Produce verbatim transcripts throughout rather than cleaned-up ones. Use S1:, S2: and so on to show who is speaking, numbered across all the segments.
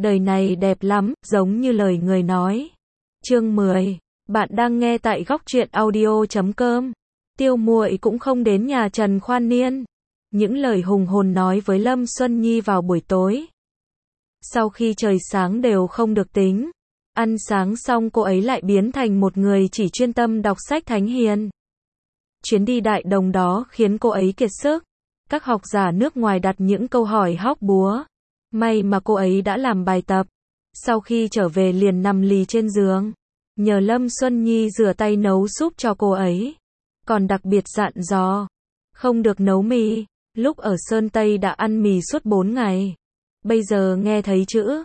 S1: Đời này đẹp lắm, giống như lời người nói. Chương mười. Bạn đang nghe tại góc truyện audio chấm com. Tiêu Muội cũng không đến nhà Trần Khoan Niên. Những lời hùng hồn nói với Lâm Xuân Nhi vào buổi tối. Sau khi trời sáng đều không được tính. Ăn sáng xong cô ấy lại biến thành một người chỉ chuyên tâm đọc sách thánh hiền. Chuyến đi Đại Đồng đó khiến cô ấy kiệt sức. Các học giả nước ngoài đặt những câu hỏi hóc búa. May mà cô ấy đã làm bài tập. Sau khi trở về liền nằm lì trên giường. Nhờ Lâm Xuân Nhi rửa tay nấu súp cho cô ấy. Còn đặc biệt dặn dò. Không được nấu mì. Lúc ở Sơn Tây đã ăn mì suốt bốn ngày. Bây giờ nghe thấy chữ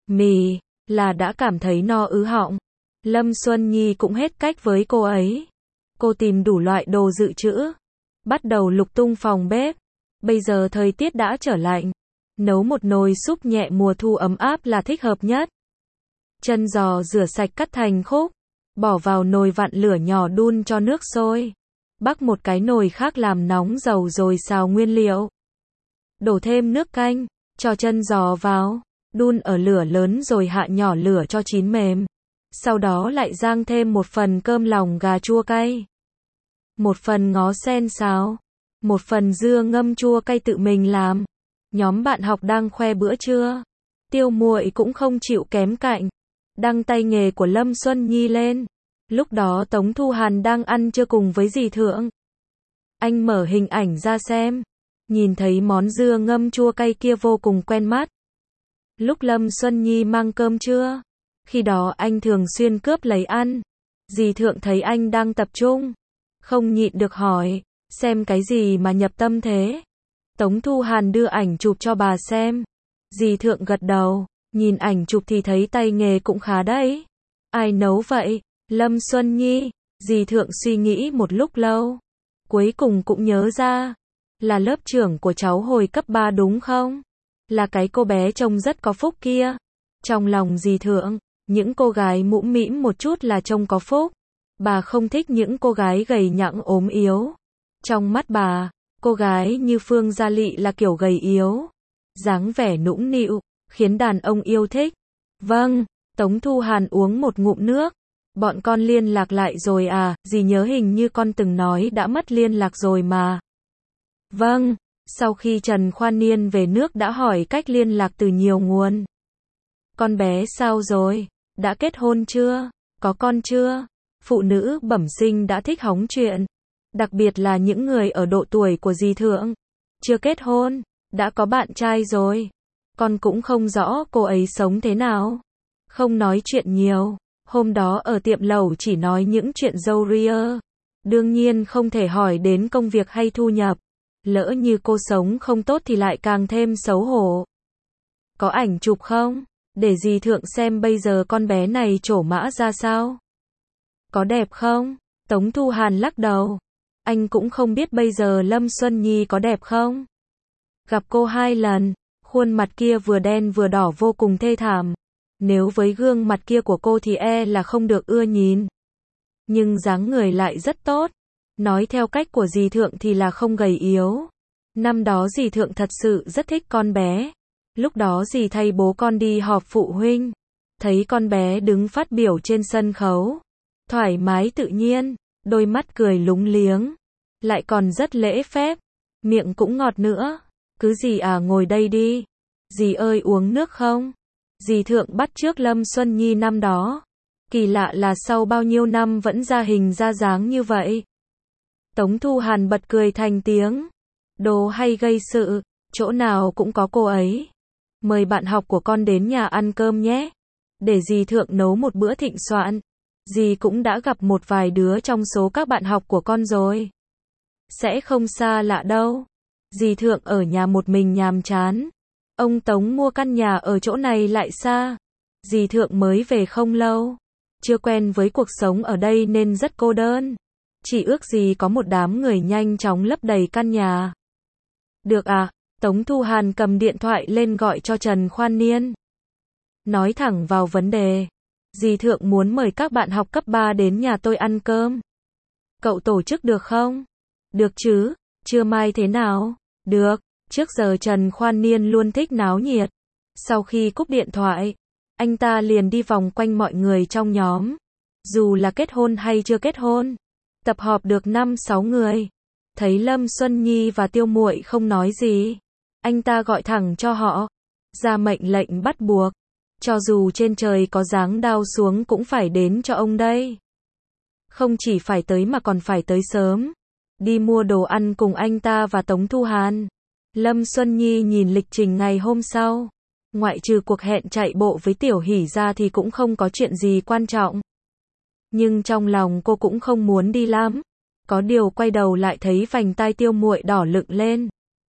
S1: mì là đã cảm thấy no ứ họng. Lâm Xuân Nhi cũng hết cách với cô ấy. Cô tìm đủ loại đồ dự trữ. Bắt đầu lục tung phòng bếp. Bây giờ thời tiết đã trở lạnh. Nấu một nồi súp nhẹ mùa thu ấm áp là thích hợp nhất. Chân giò rửa sạch cắt thành khúc. Bỏ vào nồi vặn lửa nhỏ đun cho nước sôi. Bắc một cái nồi khác làm nóng dầu rồi xào nguyên liệu. Đổ thêm nước canh. Cho chân giò vào. Đun ở lửa lớn rồi hạ nhỏ lửa cho chín mềm. Sau đó lại rang thêm một phần cơm lòng gà chua cay. Một phần ngó sen xào. Một phần dưa ngâm chua cay tự mình làm. Nhóm bạn học đang khoe bữa trưa. Tiêu Muội cũng không chịu kém cạnh. Đăng tay nghề của Lâm Xuân Nhi lên. Lúc đó Tống Thu Hàn đang ăn trưa cùng với dì Thượng. Anh mở hình ảnh ra xem. Nhìn thấy món dưa ngâm chua cay kia vô cùng quen mắt. Lúc Lâm Xuân Nhi mang cơm trưa. Khi đó anh thường xuyên cướp lấy ăn. Dì Thượng thấy anh đang tập trung. Không nhịn được hỏi. Xem cái gì mà nhập tâm thế? Tống Thu Hàn đưa ảnh chụp cho bà xem. Dì Thượng gật đầu. Nhìn ảnh chụp thì thấy tay nghề cũng khá đấy. Ai nấu vậy? Lâm Xuân Nhi. Dì Thượng suy nghĩ một lúc lâu. Cuối cùng cũng nhớ ra. Là lớp trưởng của cháu hồi cấp ba đúng không? Là cái cô bé trông rất có phúc kia. Trong lòng dì Thượng, những cô gái mũm mĩm một chút là trông có phúc. Bà không thích những cô gái gầy nhẵng ốm yếu. Trong mắt bà, cô gái như Phương Gia Lị là kiểu gầy yếu. Dáng vẻ nũng nịu, khiến đàn ông yêu thích. Vâng, Tống Thu Hàn uống một ngụm nước. Bọn con liên lạc lại rồi à, dì nhớ hình như con từng nói đã mất liên lạc rồi mà. Vâng, sau khi Trần Khoan Niên về nước đã hỏi cách liên lạc từ nhiều nguồn. Con bé sao rồi? Đã kết hôn chưa? Có con chưa? Phụ nữ bẩm sinh đã thích hóng chuyện. Đặc biệt là những người ở độ tuổi của dì Thượng. Chưa kết hôn, đã có bạn trai rồi. Con cũng không rõ cô ấy sống thế nào. Không nói chuyện nhiều. Hôm đó ở tiệm lẩu chỉ nói những chuyện râu ria. Đương nhiên không thể hỏi đến công việc hay thu nhập. Lỡ như cô sống không tốt thì lại càng thêm xấu hổ. Có ảnh chụp không? Để dì Thượng xem bây giờ con bé này trổ mã ra sao. Có đẹp không? Tống Thu Hàn lắc đầu. Anh cũng không biết bây giờ Lâm Xuân Nhi có đẹp không? Gặp cô hai lần, khuôn mặt kia vừa đen vừa đỏ vô cùng thê thảm. Nếu với gương mặt kia của cô thì e là không được ưa nhìn. Nhưng dáng người lại rất tốt. Nói theo cách của dì Thượng thì là không gầy yếu. Năm đó dì Thượng thật sự rất thích con bé. Lúc đó dì thay bố con đi họp phụ huynh. Thấy con bé đứng phát biểu trên sân khấu. Thoải mái tự nhiên, đôi mắt cười lúng liếng. Lại còn rất lễ phép. Miệng cũng ngọt nữa. Cứ dì à ngồi đây đi. Dì ơi uống nước không? Dì Thượng bắt chước Lâm Xuân Nhi năm đó. Kỳ lạ là sau bao nhiêu năm vẫn ra hình ra dáng như vậy. Tống Thu Hàn bật cười thành tiếng. Đồ hay gây sự, chỗ nào cũng có cô ấy. Mời bạn học của con đến nhà ăn cơm nhé. Để dì Thượng nấu một bữa thịnh soạn. Dì cũng đã gặp một vài đứa trong số các bạn học của con rồi. Sẽ không xa lạ đâu. Dì Thượng ở nhà một mình nhàm chán. Ông Tống mua căn nhà ở chỗ này lại xa. Dì Thượng mới về không lâu. Chưa quen với cuộc sống ở đây nên rất cô đơn. Chỉ ước gì có một đám người nhanh chóng lấp đầy căn nhà. Được à, Tống Thu Hàn cầm điện thoại lên gọi cho Trần Khoan Niên. Nói thẳng vào vấn đề. Dì Thượng muốn mời các bạn học cấp ba đến nhà tôi ăn cơm. Cậu tổ chức được không? Được chứ, trưa mai thế nào? Được, trước giờ Trần Khoan Niên luôn thích náo nhiệt. Sau khi cúp điện thoại, anh ta liền đi vòng quanh mọi người trong nhóm. Dù là kết hôn hay chưa kết hôn, tập họp được năm sáu người. Thấy Lâm Xuân Nhi và Tiêu Muội không nói gì, anh ta gọi thẳng cho họ, ra mệnh lệnh bắt buộc. Cho dù trên trời có giáng đao xuống cũng phải đến cho ông đây. Không chỉ phải tới mà còn phải tới sớm. Đi mua đồ ăn cùng anh ta và Tống Thu Hàn. Lâm Xuân Nhi nhìn lịch trình ngày hôm sau. Ngoại trừ cuộc hẹn chạy bộ với Tiểu Hỷ ra thì cũng không có chuyện gì quan trọng. Nhưng trong lòng cô cũng không muốn đi lắm. Có điều quay đầu lại thấy vành tai Tiêu Muội đỏ lựng lên.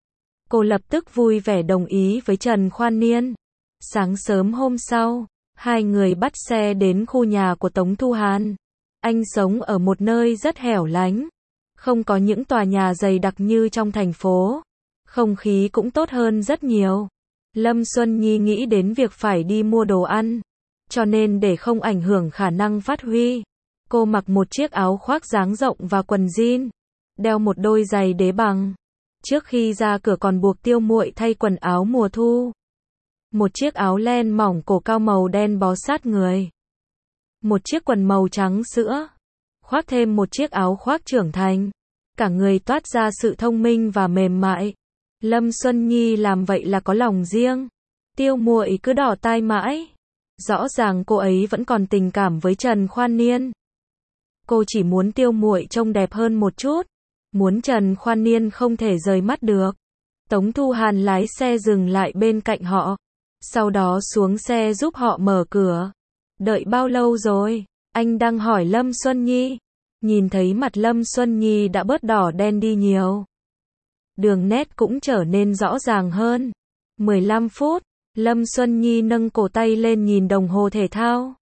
S1: Cô lập tức vui vẻ đồng ý với Trần Khoan Niên. Sáng sớm hôm sau, hai người bắt xe đến khu nhà của Tống Thu Hàn. Anh sống ở một nơi rất hẻo lánh, không có những tòa nhà dày đặc như trong thành phố. Không khí cũng tốt hơn rất nhiều. Lâm Xuân Nhi nghĩ đến việc phải đi mua đồ ăn, cho nên để không ảnh hưởng khả năng phát huy, cô mặc một chiếc áo khoác dáng rộng và quần jean, đeo một đôi giày đế bằng. Trước khi ra cửa còn buộc Tiêu Muội thay quần áo mùa thu. Một chiếc áo len mỏng cổ cao màu đen bó sát người. Một chiếc quần màu trắng sữa. Khoác thêm một chiếc áo khoác trưởng thành. Cả người toát ra sự thông minh và mềm mại. Lâm Xuân Nhi làm vậy là có lòng riêng. Tiêu Muội cứ đỏ tai mãi. Rõ ràng cô ấy vẫn còn tình cảm với Trần Khoan Niên. Cô chỉ muốn Tiêu Muội trông đẹp hơn một chút. Muốn Trần Khoan Niên không thể rời mắt được. Tống Thu Hàn lái xe dừng lại bên cạnh họ. Sau đó xuống xe giúp họ mở cửa. Đợi bao lâu rồi? Anh đang hỏi Lâm Xuân Nhi. Nhìn thấy mặt Lâm Xuân Nhi đã bớt đỏ đen đi nhiều. Đường nét cũng trở nên rõ ràng hơn. mười lăm phút. Lâm Xuân Nhi nâng cổ tay lên nhìn đồng hồ thể thao.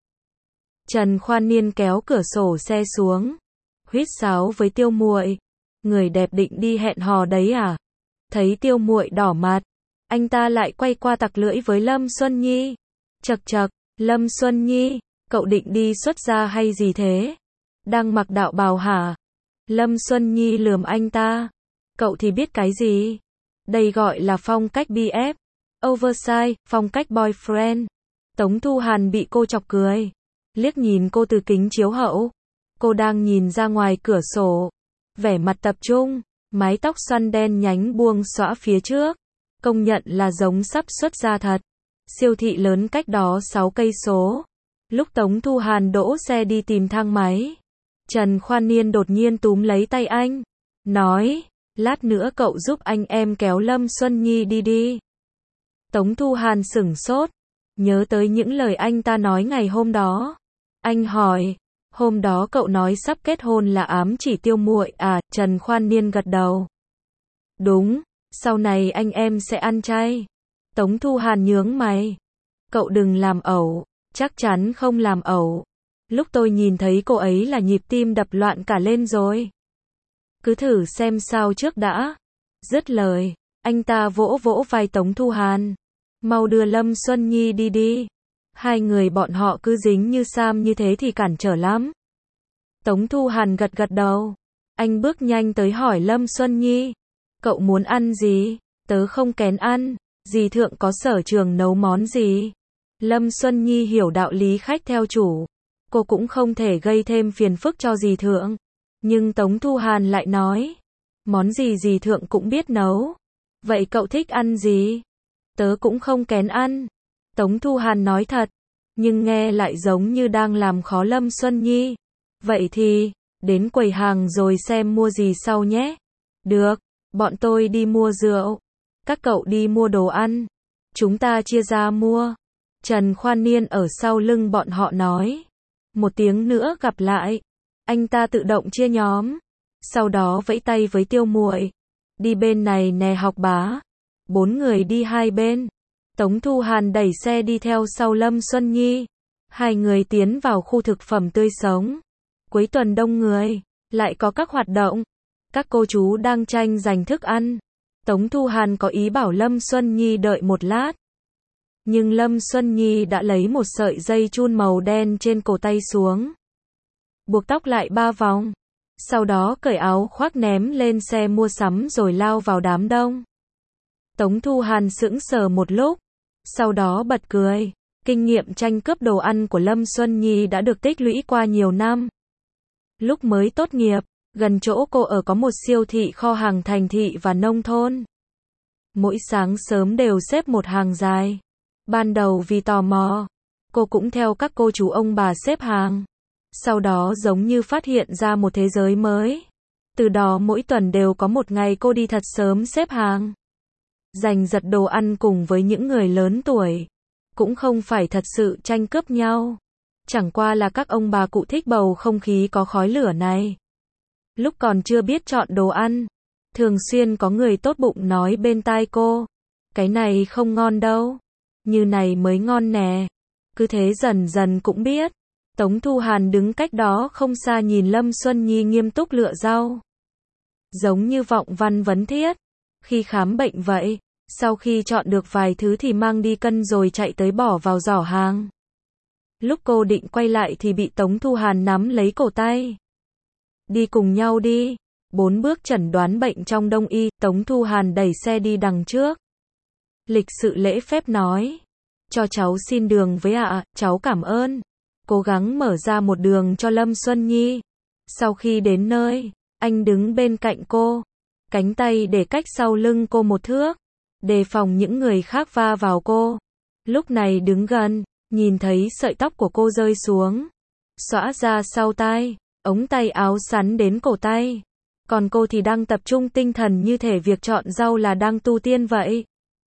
S1: Trần Khoan Niên kéo cửa sổ xe xuống. Huýt sáo với Tiêu Muội. Người đẹp định đi hẹn hò đấy à? Thấy Tiêu Muội đỏ mặt, anh ta lại quay qua tặc lưỡi với Lâm Xuân Nhi. Chậc chậc, Lâm Xuân Nhi, cậu định đi xuất gia hay gì thế? Đang mặc đạo bào hả? Lâm Xuân Nhi lườm anh ta. Cậu thì biết cái gì? Đây gọi là phong cách bê ép. Oversize, phong cách boyfriend. Tống Thu Hàn bị cô chọc cười. Liếc nhìn cô từ kính chiếu hậu. Cô đang nhìn ra ngoài cửa sổ. Vẻ mặt tập trung. Mái tóc xoăn đen nhánh buông xõa phía trước. Công nhận là giống sắp xuất gia thật. Siêu thị lớn cách đó sáu cây số. Lúc Tống Thu Hàn đỗ xe đi tìm thang máy, Trần Khoan Niên đột nhiên túm lấy tay anh. Nói, lát nữa cậu giúp anh em kéo Lâm Xuân Nhi đi đi. Tống Thu Hàn sửng sốt. Nhớ tới những lời anh ta nói ngày hôm đó. Anh hỏi, hôm đó cậu nói sắp kết hôn là ám chỉ Tiêu Muội à? Trần Khoan Niên gật đầu. Đúng, sau này anh em sẽ ăn chay. Tống Thu Hàn nhướng mày. Cậu đừng làm ẩu. Chắc chắn không làm ẩu. Lúc tôi nhìn thấy cô ấy là nhịp tim đập loạn cả lên rồi. Cứ thử xem sao trước đã. Dứt lời, anh ta vỗ vỗ vai Tống Thu Hàn. Mau đưa Lâm Xuân Nhi đi đi. Hai người bọn họ cứ dính như sam như thế thì cản trở lắm. Tống Thu Hàn gật gật đầu. Anh bước nhanh tới hỏi Lâm Xuân Nhi. Cậu muốn ăn gì? Tớ không kén ăn. Dì Thượng có sở trường nấu món gì? Lâm Xuân Nhi hiểu đạo lý khách theo chủ. Cô cũng không thể gây thêm phiền phức cho dì Thượng. Nhưng Tống Thu Hàn lại nói. Món gì dì Thượng cũng biết nấu. Vậy cậu thích ăn gì? Tớ cũng không kén ăn. Tống Thu Hàn nói thật. Nhưng nghe lại giống như đang làm khó Lâm Xuân Nhi. Vậy thì, đến quầy hàng rồi xem mua gì sau nhé. Được, bọn tôi đi mua rượu. Các cậu đi mua đồ ăn. Chúng ta chia ra mua. Trần Khoan Niên ở sau lưng bọn họ nói. Một tiếng nữa gặp lại. Anh ta tự động chia nhóm. Sau đó vẫy tay với Tiêu Muội. Đi bên này nè học bá. Bốn người đi hai bên. Tống Thu Hàn đẩy xe đi theo sau Lâm Xuân Nhi. Hai người tiến vào khu thực phẩm tươi sống. Cuối tuần đông người. Lại có các hoạt động. Các cô chú đang tranh giành thức ăn. Tống Thu Hàn có ý bảo Lâm Xuân Nhi đợi một lát. Nhưng Lâm Xuân Nhi đã lấy một sợi dây chun màu đen trên cổ tay xuống. Buộc tóc lại ba vòng. Sau đó cởi áo khoác ném lên xe mua sắm rồi lao vào đám đông. Tống Thu Hàn sững sờ một lúc. sau đó bật cười. Kinh nghiệm tranh cướp đồ ăn của Lâm Xuân Nhi đã được tích lũy qua nhiều năm. Lúc mới tốt nghiệp, gần chỗ cô ở có một siêu thị kho hàng thành thị và nông thôn. Mỗi sáng sớm đều xếp một hàng dài. Ban đầu vì tò mò, cô cũng theo các cô chú ông bà xếp hàng. Sau đó giống như phát hiện ra một thế giới mới. Từ đó mỗi tuần đều có một ngày cô đi thật sớm xếp hàng. Giành giật đồ ăn cùng với những người lớn tuổi. Cũng không phải thật sự tranh cướp nhau. Chẳng qua là các ông bà cụ thích bầu không khí có khói lửa này. Lúc còn chưa biết chọn đồ ăn, thường xuyên có người tốt bụng nói bên tai cô. Cái này không ngon đâu. Như này mới ngon nè. Cứ thế dần dần cũng biết. Tống Thu Hàn đứng cách đó không xa nhìn Lâm Xuân Nhi nghiêm túc lựa rau. Giống như vọng văn vấn thiết. Khi khám bệnh vậy, sau khi chọn được vài thứ thì mang đi cân rồi chạy tới bỏ vào giỏ hàng. Lúc cô định quay lại thì bị Tống Thu Hàn nắm lấy cổ tay. Đi cùng nhau đi. Bốn bước chẩn đoán bệnh trong đông y, Tống Thu Hàn đẩy xe đi đằng trước. Lịch sự lễ phép nói. Cho cháu xin đường với ạ, à, cháu cảm ơn. Cố gắng mở ra một đường cho Lâm Xuân Nhi. Sau khi đến nơi, anh đứng bên cạnh cô. Cánh tay để cách sau lưng cô một thước. Đề phòng những người khác va vào cô. Lúc này đứng gần, nhìn thấy sợi tóc của cô rơi xuống. Xõa ra sau tai, ống tay áo sắn đến cổ tay. Còn cô thì đang tập trung tinh thần như thể việc chọn rau là đang tu tiên vậy.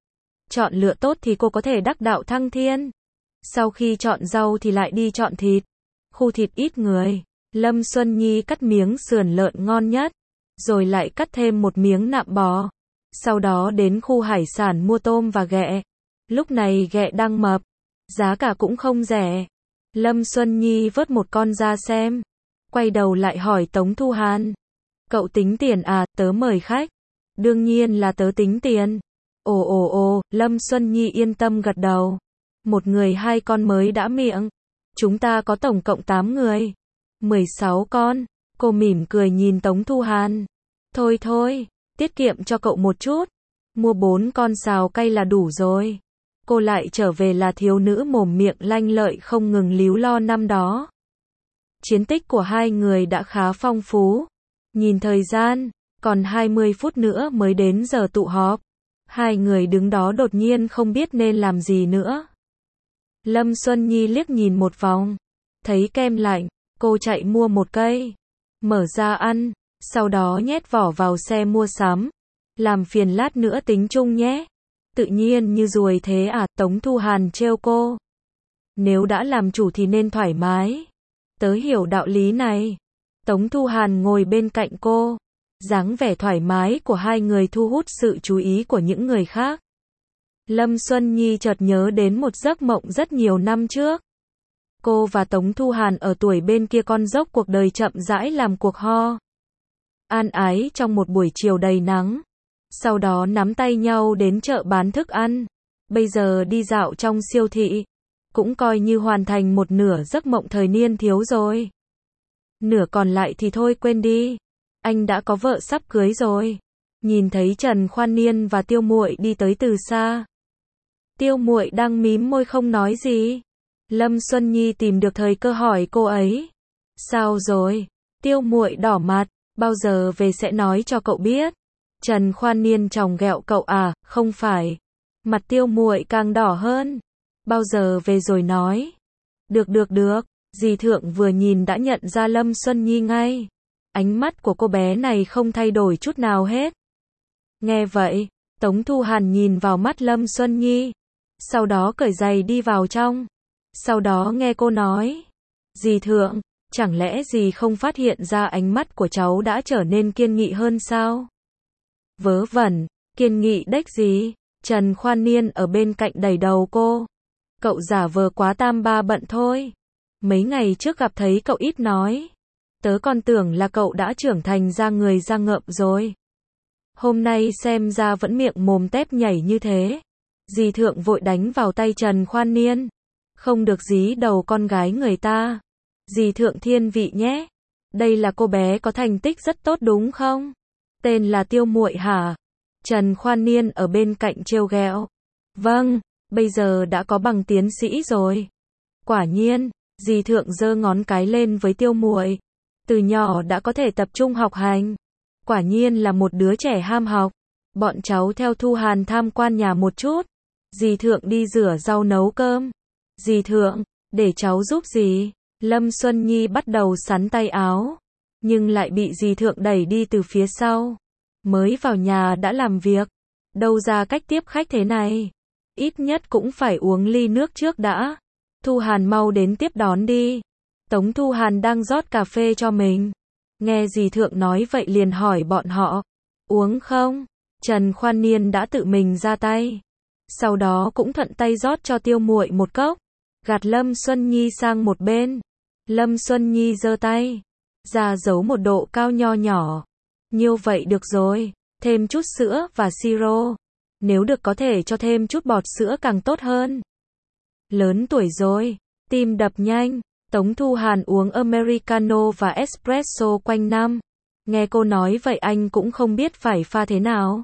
S1: Chọn lựa tốt thì cô có thể đắc đạo thăng thiên. Sau khi chọn rau thì lại đi chọn thịt. Khu thịt ít người, Lâm Xuân Nhi cắt miếng sườn lợn ngon nhất. Rồi lại cắt thêm một miếng nạm bò. Sau đó đến khu hải sản mua tôm và ghẹ. Lúc này ghẹ đang mập. Giá cả cũng không rẻ. Lâm Xuân Nhi vớt một con ra xem. Quay đầu lại hỏi Tống Thu Hàn. Cậu tính tiền à, tớ mời khách. Đương nhiên là tớ tính tiền. Ồ ồ ồ, Lâm Xuân Nhi yên tâm gật đầu. Một người hai con mới đã miệng. Chúng ta có tổng cộng tám người. mười sáu con. Cô mỉm cười nhìn Tống Thu Hàn. Thôi thôi, tiết kiệm cho cậu một chút. Mua bốn con xào cay là đủ rồi. Cô lại trở về là thiếu nữ mồm miệng lanh lợi không ngừng líu lo năm đó. Chiến tích của hai người đã khá phong phú. Nhìn thời gian, còn hai mươi phút nữa mới đến giờ tụ họp. Hai người đứng đó đột nhiên không biết nên làm gì nữa. Lâm Xuân Nhi liếc nhìn một vòng. Thấy kem lạnh, cô chạy mua một cây. Mở ra ăn, sau đó nhét vỏ vào xe mua sắm. Làm phiền lát nữa tính chung nhé. Tự nhiên như ruồi thế à, Tống Thu Hàn trêu cô. Nếu đã làm chủ thì nên thoải mái. Tớ hiểu đạo lý này. Tống Thu Hàn ngồi bên cạnh cô. Dáng vẻ thoải mái của hai người thu hút sự chú ý của những người khác. Lâm Xuân Nhi chợt nhớ đến một giấc mộng rất nhiều năm trước. Cô và Tống Thu Hàn ở tuổi bên kia con dốc cuộc đời chậm rãi làm cuộc ho. An ái trong một buổi chiều đầy nắng. Sau đó nắm tay nhau đến chợ bán thức ăn. Bây giờ đi dạo trong siêu thị. Cũng coi như hoàn thành một nửa giấc mộng thời niên thiếu rồi. Nửa còn lại thì thôi quên đi. Anh đã có vợ sắp cưới rồi. Nhìn thấy Trần Khoan Niên và Tiêu Muội đi tới từ xa. Tiêu Muội đang mím môi không nói gì. Lâm Xuân Nhi tìm được thời cơ hỏi cô ấy. Sao rồi? Tiêu Muội đỏ mặt. Bao giờ về sẽ nói cho cậu biết. Trần Khoan Niên chòng ghẹo cậu à, không phải. Mặt Tiêu Muội càng đỏ hơn. Bao giờ về rồi nói. Được được được. Dì Thượng vừa nhìn đã nhận ra Lâm Xuân Nhi ngay. Ánh mắt của cô bé này không thay đổi chút nào hết. Nghe vậy, Tống Thu Hàn nhìn vào mắt Lâm Xuân Nhi. Sau đó cởi giày đi vào trong. Sau đó nghe cô nói. Dì Thượng, chẳng lẽ dì không phát hiện ra ánh mắt của cháu đã trở nên kiên nghị hơn sao? Vớ vẩn, kiên nghị đếch gì? Trần Khoan Niên ở bên cạnh đẩy đầu cô. Cậu giả vờ quá tam ba bận thôi. Mấy ngày trước gặp thấy cậu ít nói. Tớ còn tưởng là cậu đã trưởng thành ra người ra ngợm rồi. Hôm nay xem ra vẫn miệng mồm tép nhảy như thế. Dì Thượng vội đánh vào tay Trần Khoan Niên. Không được dí đầu con gái người ta. Dì Thượng thiên vị nhé. Đây là cô bé có thành tích rất tốt đúng không? Tên là Tiêu Muội hả? Trần Khoan Niên ở bên cạnh trêu ghẹo. Vâng, bây giờ đã có bằng tiến sĩ rồi. Quả nhiên, dì Thượng giơ ngón cái lên với Tiêu Muội. Từ nhỏ đã có thể tập trung học hành. Quả nhiên là một đứa trẻ ham học. Bọn cháu theo Thu Hàn tham quan nhà một chút. Dì Thượng đi rửa rau nấu cơm. Dì Thượng, để cháu giúp dì. Lâm Xuân Nhi bắt đầu sắn tay áo, nhưng lại bị dì Thượng đẩy đi từ phía sau. Mới vào nhà đã làm việc, đâu ra cách tiếp khách thế này. Ít nhất cũng phải uống ly nước trước đã. Thu Hàn mau đến tiếp đón đi. Tống Thu Hàn đang rót cà phê cho mình. Nghe dì Thượng nói vậy liền hỏi bọn họ, uống không? Trần Khoan Niên đã tự mình ra tay. Sau đó cũng thuận tay rót cho Tiêu Muội một cốc, gạt Lâm Xuân Nhi sang một bên. Lâm Xuân Nhi giơ tay ra giấu một độ cao nho nhỏ. Nhiêu vậy được rồi, thêm chút sữa và siro. Nếu được có thể cho thêm chút bọt sữa càng tốt hơn. Lớn tuổi rồi, tim đập nhanh. Tống Thu Hàn uống Americano và espresso quanh năm. Nghe cô nói vậy anh cũng không biết phải pha thế nào.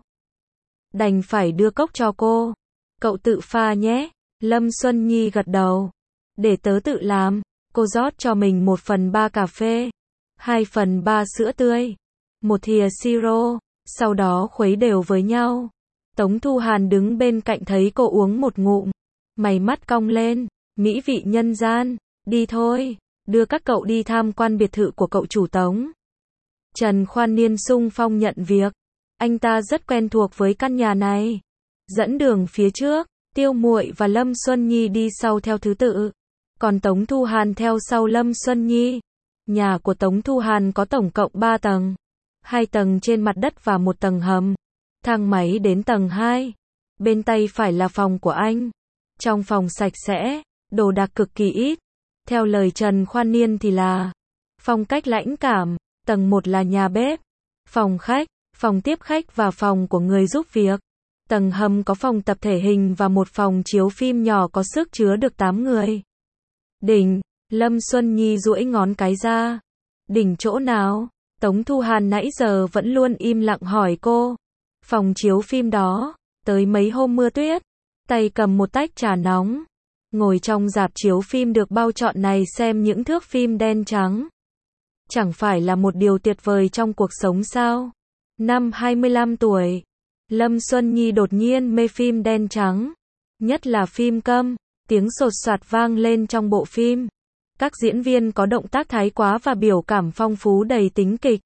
S1: Đành phải đưa cốc cho cô. Cậu tự pha nhé. Lâm Xuân Nhi gật đầu. Để tớ tự làm. Cô rót cho mình một phần ba cà phê, hai phần ba sữa tươi, một thìa siro, sau đó khuấy đều với nhau. Tống Thu Hàn đứng bên cạnh thấy cô uống một ngụm, mày mắt cong lên, mỹ vị nhân gian, đi thôi, đưa các cậu đi tham quan biệt thự của cậu chủ Tống. Trần Khoan Niên xung phong nhận việc, anh ta rất quen thuộc với căn nhà này. Dẫn đường phía trước, Tiêu Muội và Lâm Xuân Nhi đi sau theo thứ tự. Còn Tống Thu Hàn theo sau Lâm Xuân Nhi. Nhà của Tống Thu Hàn có tổng cộng ba tầng. Hai tầng trên mặt đất và một tầng hầm. Thang máy đến tầng hai. Bên tay phải là phòng của anh. Trong phòng sạch sẽ, đồ đạc cực kỳ ít. Theo lời Trần Khoan Niên thì là phong cách lãnh cảm. Tầng một là nhà bếp, phòng khách, phòng tiếp khách và phòng của người giúp việc. Tầng hầm có phòng tập thể hình và một phòng chiếu phim nhỏ có sức chứa được tám người. Đỉnh, Lâm Xuân Nhi duỗi ngón cái ra. Đỉnh chỗ nào? Tống Thu Hàn nãy giờ vẫn luôn im lặng hỏi cô. Phòng chiếu phim đó, tới mấy hôm mưa tuyết, tay cầm một tách trà nóng. Ngồi trong rạp chiếu phim được bao trọn này xem những thước phim đen trắng. Chẳng phải là một điều tuyệt vời trong cuộc sống sao? Năm hai mươi lăm tuổi, Lâm Xuân Nhi đột nhiên mê phim đen trắng. Nhất là phim câm. Tiếng sột soạt vang lên trong bộ phim. Các diễn viên có động tác thái quá và biểu cảm phong phú đầy tính kịch.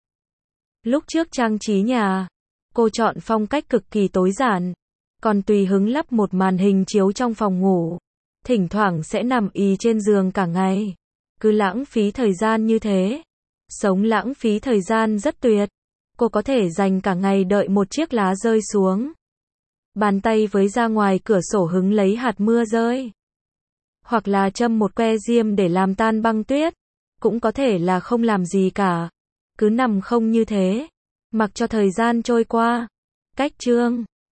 S1: Lúc trước trang trí nhà, cô chọn phong cách cực kỳ tối giản. Còn tùy hứng lắp một màn hình chiếu trong phòng ngủ. Thỉnh thoảng sẽ nằm ì trên giường cả ngày. Cứ lãng phí thời gian như thế. Sống lãng phí thời gian rất tuyệt. Cô có thể dành cả ngày đợi một chiếc lá rơi xuống. Bàn tay với ra ngoài cửa sổ hứng lấy hạt mưa rơi. Hoặc là châm một que diêm để làm tan băng tuyết. Cũng có thể là không làm gì cả. Cứ nằm không như thế. Mặc cho thời gian trôi qua. Cách chương